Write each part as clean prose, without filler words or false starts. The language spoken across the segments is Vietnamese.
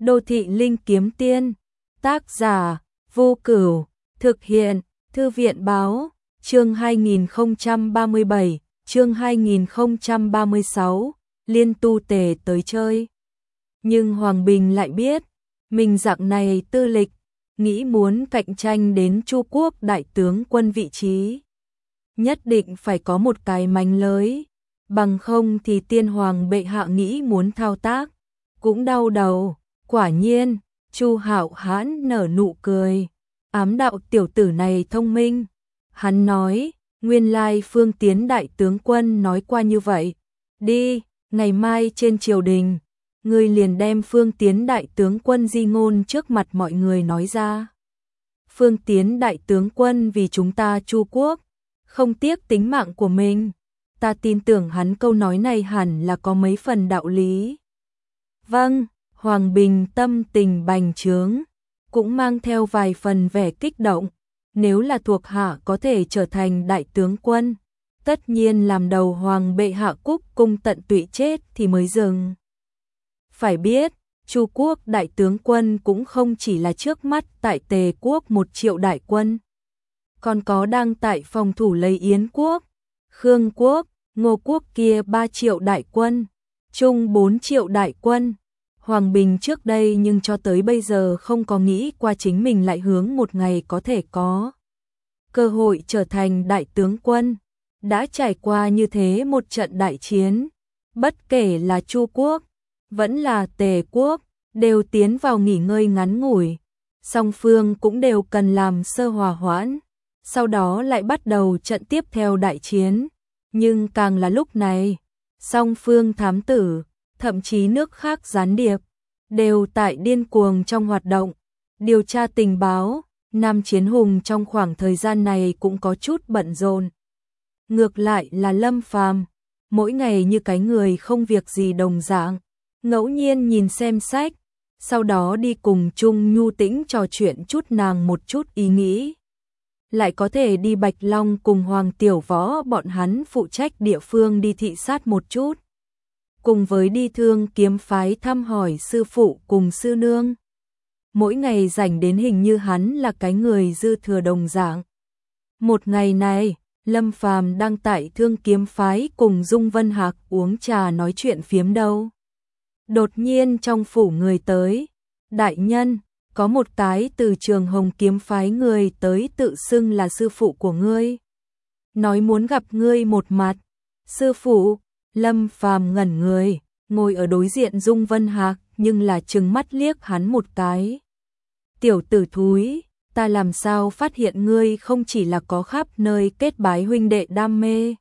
Đô thị linh kiếm tiên, tác giả, Vô Cửu, thực hiện, Thư viện báo, chương 2037, chương 2036, Liên Tu Tề tới chơi. Nhưng Hoàng Bình lại biết, mình dạng này tư lịch, nghĩ muốn cạnh tranh đến Chu Quốc đại tướng quân vị trí. Nhất định phải có một cái mánh lới, bằng không thì tiên hoàng bệ hạ nghĩ muốn thao tác, cũng đau đầu. Quả nhiên, Chu Hạo Hãn nở nụ cười, ám đạo tiểu tử này thông minh. Hắn nói, nguyên lai Phương Tiến đại tướng quân nói qua như vậy. Đi, ngày mai trên triều đình, ngươi liền đem Phương Tiến đại tướng quân di ngôn trước mặt mọi người nói ra. Phương Tiến đại tướng quân vì chúng ta Chu Quốc, không tiếc tính mạng của mình. Ta tin tưởng hắn câu nói này hẳn là có mấy phần đạo lý. Vâng. Hoàng Bình tâm tình bành trướng, cũng mang theo vài phần vẻ kích động. Nếu là thuộc hạ có thể trở thành đại tướng quân, tất nhiên làm đầu hoàng bệ hạ cúc cung tận tụy chết thì mới dừng. Phải biết, Chu Quốc đại tướng quân cũng không chỉ là trước mắt tại Tề Quốc 1 triệu đại quân, còn có đang tại phòng thủ lấy Yến Quốc, Khương Quốc, Ngô Quốc kia 3 triệu đại quân, chung 4 triệu đại quân. Hoàng Bình trước đây nhưng cho tới bây giờ không có nghĩ qua chính mình lại hướng một ngày có thể có cơ hội trở thành đại tướng quân. Đã trải qua như thế một trận đại chiến, bất kể là Chu Quốc, vẫn là Tề Quốc, đều tiến vào nghỉ ngơi ngắn ngủi. Song phương cũng đều cần làm sơ hòa hoãn, sau đó lại bắt đầu trận tiếp theo đại chiến. Nhưng càng là lúc này, song phương thám tử, thậm chí nước khác gián điệp, đều tại điên cuồng trong hoạt động, điều tra tình báo. Nam Chiến Hùng trong khoảng thời gian này cũng có chút bận rộn. Ngược lại là Lâm Phàm, mỗi ngày như cái người không việc gì đồng dạng, ngẫu nhiên nhìn xem sách, sau đó đi cùng Trung Nhu Tĩnh trò chuyện chút nàng một chút ý nghĩ. Lại có thể đi Bạch Long cùng Hoàng Tiểu Võ bọn hắn phụ trách địa phương đi thị sát một chút. Cùng với đi Thương Kiếm phái thăm hỏi sư phụ cùng sư nương. Mỗi ngày rảnh đến hình như hắn là cái người dư thừa đồng dạng. Một ngày này, Lâm Phàm đang tại Thương Kiếm phái cùng Dung Vân Hạc uống trà nói chuyện phiếm đâu. Đột nhiên trong phủ người tới, đại nhân, có một cái từ Trường Hồng Kiếm phái người tới tự xưng là sư phụ của ngươi. Nói muốn gặp ngươi một mặt. Sư phụ? Lâm Phàm ngẩn người, ngồi ở đối diện Dung Vân Hạc, nhưng là trừng mắt liếc hắn một cái. Tiểu tử thúi, ta làm sao phát hiện ngươi không chỉ là có khắp nơi kết bái huynh đệ đam mê,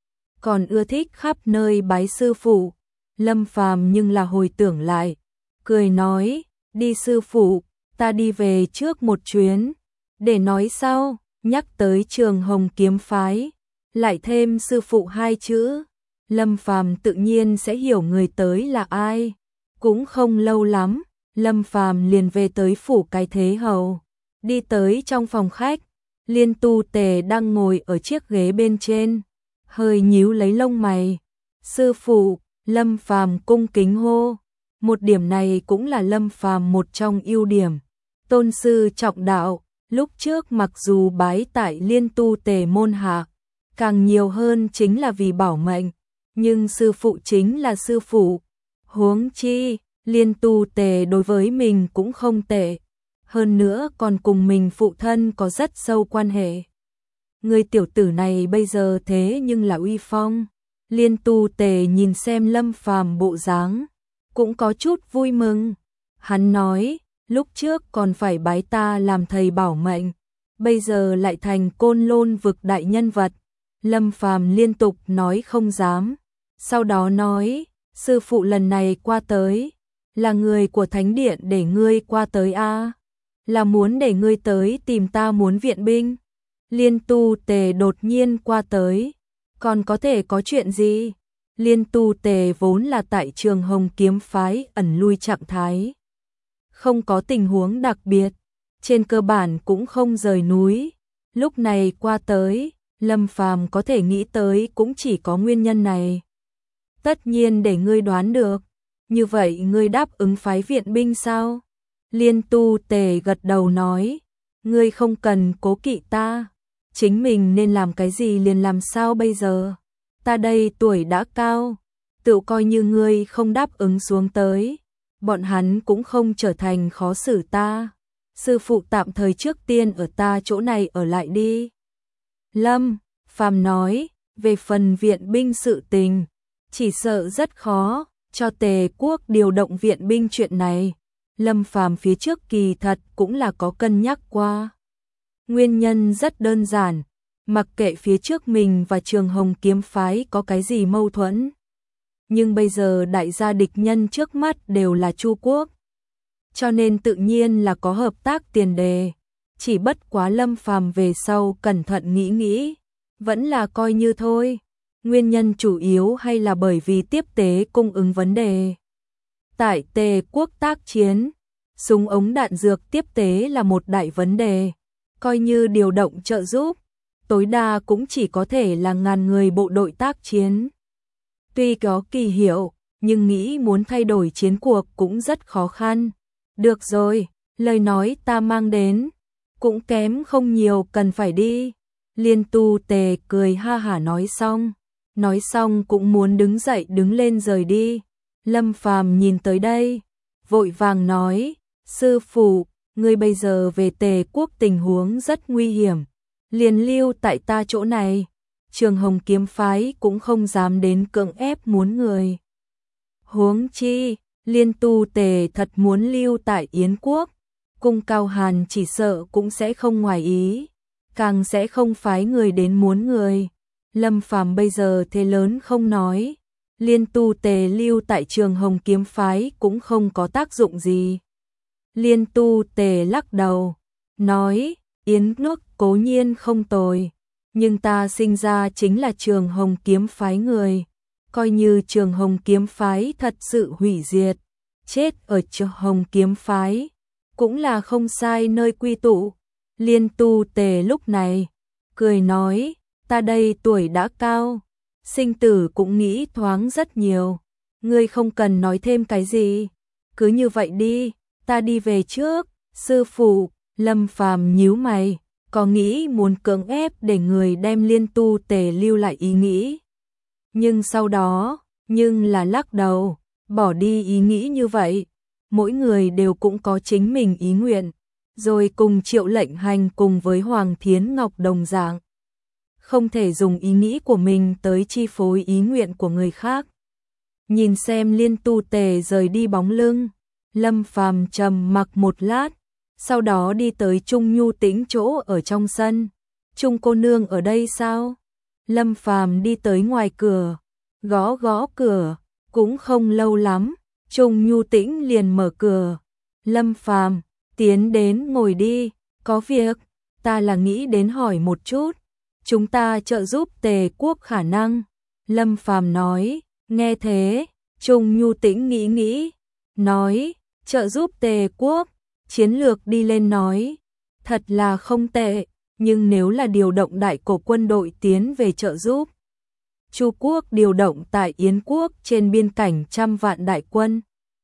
còn ưa thích khắp nơi bái sư phụ. Lâm Phàm nhưng là hồi tưởng lại, cười nói, đi sư phụ, ta đi về trước một chuyến, để nói sau. Nhắc tới Trường Hồng Kiếm phái, lại thêm sư phụ 2 chữ. Lâm Phàm tự nhiên sẽ hiểu người tới là ai. Cũng không lâu lắm, Lâm Phàm liền về tới phủ cái thế hầu. Đi tới trong phòng khách, Liên Tu Tề đang ngồi ở chiếc ghế bên trên, hơi nhíu lấy lông mày. Sư phụ, Lâm Phàm cung kính hô. Một điểm này cũng là Lâm Phàm một trong ưu điểm. Tôn sư trọng đạo, lúc trước mặc dù bái tại Liên Tu Tề môn hạ, càng nhiều hơn chính là vì bảo mệnh. Nhưng sư phụ chính là sư phụ. Huống chi, Liên Tu Tề đối với mình cũng không tệ. Hơn nữa còn cùng mình phụ thân có rất sâu quan hệ. Người tiểu tử này bây giờ thế nhưng là uy phong. Liên Tu Tề nhìn xem Lâm Phàm bộ dáng, cũng có chút vui mừng. Hắn nói, lúc trước còn phải bái ta làm thầy bảo mệnh, bây giờ lại thành Côn Lôn vực đại nhân vật. Lâm Phàm liên tục nói không dám. Sau đó nói, sư phụ lần này qua tới, là người của Thánh Điện để ngươi qua tới a, là muốn để ngươi tới tìm ta muốn viện binh. Liên Tu Tề đột nhiên qua tới, còn có thể có chuyện gì? Liên Tu Tề vốn là tại Trường Hồng Kiếm phái ẩn lui trạng thái, không có tình huống đặc biệt, trên cơ bản cũng không rời núi. Lúc này qua tới, Lâm Phàm có thể nghĩ tới cũng chỉ có nguyên nhân này. Tất nhiên để ngươi đoán được, Như vậy ngươi đáp ứng phái viện binh sao? Liên Tu Tề gật đầu nói, ngươi không cần cố kỵ ta, chính mình nên làm cái gì liền làm sao bây giờ? Ta đây tuổi đã cao, tự coi như ngươi không đáp ứng xuống tới, bọn hắn cũng không trở thành khó xử ta. Sư phụ tạm thời trước tiên ở ta chỗ này ở lại đi. Lâm Phàm nói, về phần viện binh sự tình, chỉ sợ rất khó cho Tề quốc điều động viện binh chuyện này. Lâm Phàm phía trước kỳ thật cũng là có cân nhắc qua. Nguyên nhân rất đơn giản, mặc kệ phía trước mình và Trường Hồng kiếm phái có cái gì mâu thuẫn. Nhưng bây giờ đại gia địch nhân trước mắt đều là Chu quốc. Cho nên tự nhiên là có hợp tác tiền đề. Chỉ bất quá Lâm Phàm về sau cẩn thận nghĩ nghĩ, vẫn là coi như thôi. Nguyên nhân chủ yếu hay là bởi vì tiếp tế cung ứng vấn đề. Tại Tề quốc tác chiến, súng ống đạn dược tiếp tế là một đại vấn đề. Coi như điều động trợ giúp, tối đa cũng chỉ có thể là 1000 người bộ đội tác chiến. Tuy có kỳ hiệu, nhưng nghĩ muốn thay đổi chiến cuộc cũng rất khó khăn. Được rồi, lời nói ta mang đến, cũng kém không nhiều, cần phải đi. Liên Tu Tề cười ha hả nói xong cũng muốn đứng dậy đứng lên rời đi. Lâm Phàm nhìn tới đây, vội vàng nói, sư phụ, ngươi bây giờ về Tề quốc tình huống rất nguy hiểm, liền lưu tại ta chỗ này. Trường Hồng kiếm phái cũng không dám đến cưỡng ép muốn người. Huống chi, Liên Tu Tề thật muốn lưu tại Yến quốc, Cung Cao Hàn chỉ sợ cũng sẽ không ngoài ý, càng sẽ không phái người đến muốn người. Lâm Phàm bây giờ thế lớn không nói, Liên Tu Tề lưu tại Trường Hồng kiếm phái cũng không có tác dụng gì. Liên Tu Tề lắc đầu, nói, Yến nước cố nhiên không tồi, nhưng ta sinh ra chính là Trường Hồng kiếm phái người, coi như Trường Hồng kiếm phái thật sự hủy diệt, chết ở Trường Hồng kiếm phái cũng là không sai nơi quy tụ. Liên Tu Tề lúc này cười nói, ta đây tuổi đã cao, sinh tử cũng nghĩ thoáng rất nhiều, ngươi không cần nói thêm cái gì, cứ như vậy đi, ta đi về trước. Sư phụ, Lâm Phàm nhíu mày, có nghĩ muốn cưỡng ép để người đem Liên Tu Tề lưu lại ý nghĩ. Nhưng sau đó, là lắc đầu, bỏ đi ý nghĩ như vậy. Mỗi người đều cũng có chính mình ý nguyện, rồi cùng Triệu Lệnh Hành cùng với Hoàng Thiến Ngọc đồng dạng. Không thể dùng ý nghĩ của mình tới chi phối ý nguyện của người khác. Nhìn xem Liên Tu Tề rời đi bóng lưng, Lâm Phàm trầm mặc một lát, sau đó đi tới Trung Nhu Tĩnh chỗ ở trong sân. Trung cô nương ở đây sao? Lâm Phàm đi tới ngoài cửa, gõ gõ cửa, cũng không lâu lắm, Trung Nhu Tĩnh liền mở cửa. Lâm Phàm, tiến đến ngồi đi, có việc, ta là nghĩ đến hỏi một chút, chúng ta trợ giúp Tề quốc khả năng. Lâm Phàm nói, nghe thế, Trung Nhu Tĩnh nghĩ nghĩ, nói, trợ giúp Tề quốc, chiến lược đi lên nói, thật là không tệ, nhưng nếu là điều động đại cổ quân đội tiến về trợ giúp, Chu quốc điều động tại Yến quốc trên biên cảnh 100 vạn đại quân,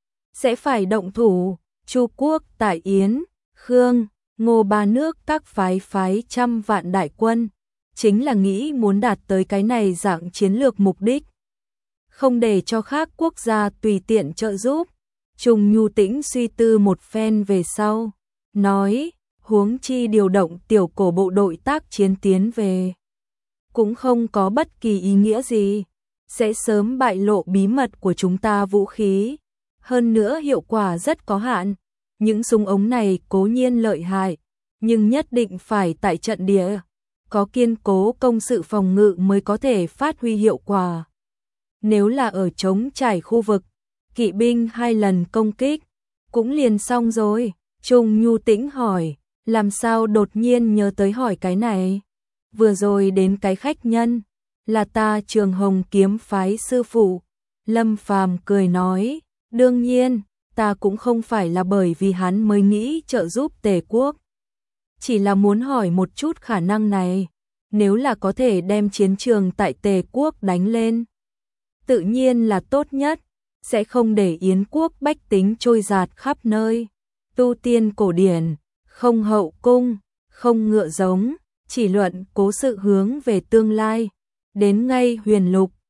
sẽ phải động thủ. Chu quốc tại Yến, Khương, Ngô ba nước các phái 100 vạn đại quân, chính là nghĩ muốn đạt tới cái này dạng chiến lược mục đích, không để cho khác quốc gia tùy tiện trợ giúp. Trung Nhu Tĩnh suy tư một phen về sau, nói, huống chi điều động tiểu cổ bộ đội tác chiến tiến về, cũng không có bất kỳ ý nghĩa gì, sẽ sớm bại lộ bí mật của chúng ta vũ khí, hơn nữa hiệu quả rất có hạn. Những súng ống này cố nhiên lợi hại, nhưng nhất định phải tại trận địa, có kiên cố công sự phòng ngự mới có thể phát huy hiệu quả. Nếu là ở trống trải khu vực, kỵ binh 2 lần công kích, cũng liền xong rồi. Trung Nhu Tĩnh hỏi, làm sao đột nhiên nhớ tới hỏi cái này? Vừa rồi đến cái khách nhân, là ta Trường Hồng kiếm phái sư phụ. Lâm Phàm cười nói, đương nhiên, ta cũng không phải là bởi vì hắn mới nghĩ trợ giúp Tề quốc. Chỉ là muốn hỏi một chút khả năng này, nếu là có thể đem chiến trường tại Tề quốc đánh lên, tự nhiên là tốt nhất. sẽ không để Yến quốc bách tính trôi dạt khắp nơi. Tu tiên cổ điển, không hậu cung, không ngựa giống, chỉ luận cố sự hướng về tương lai. Đến ngay huyền lục,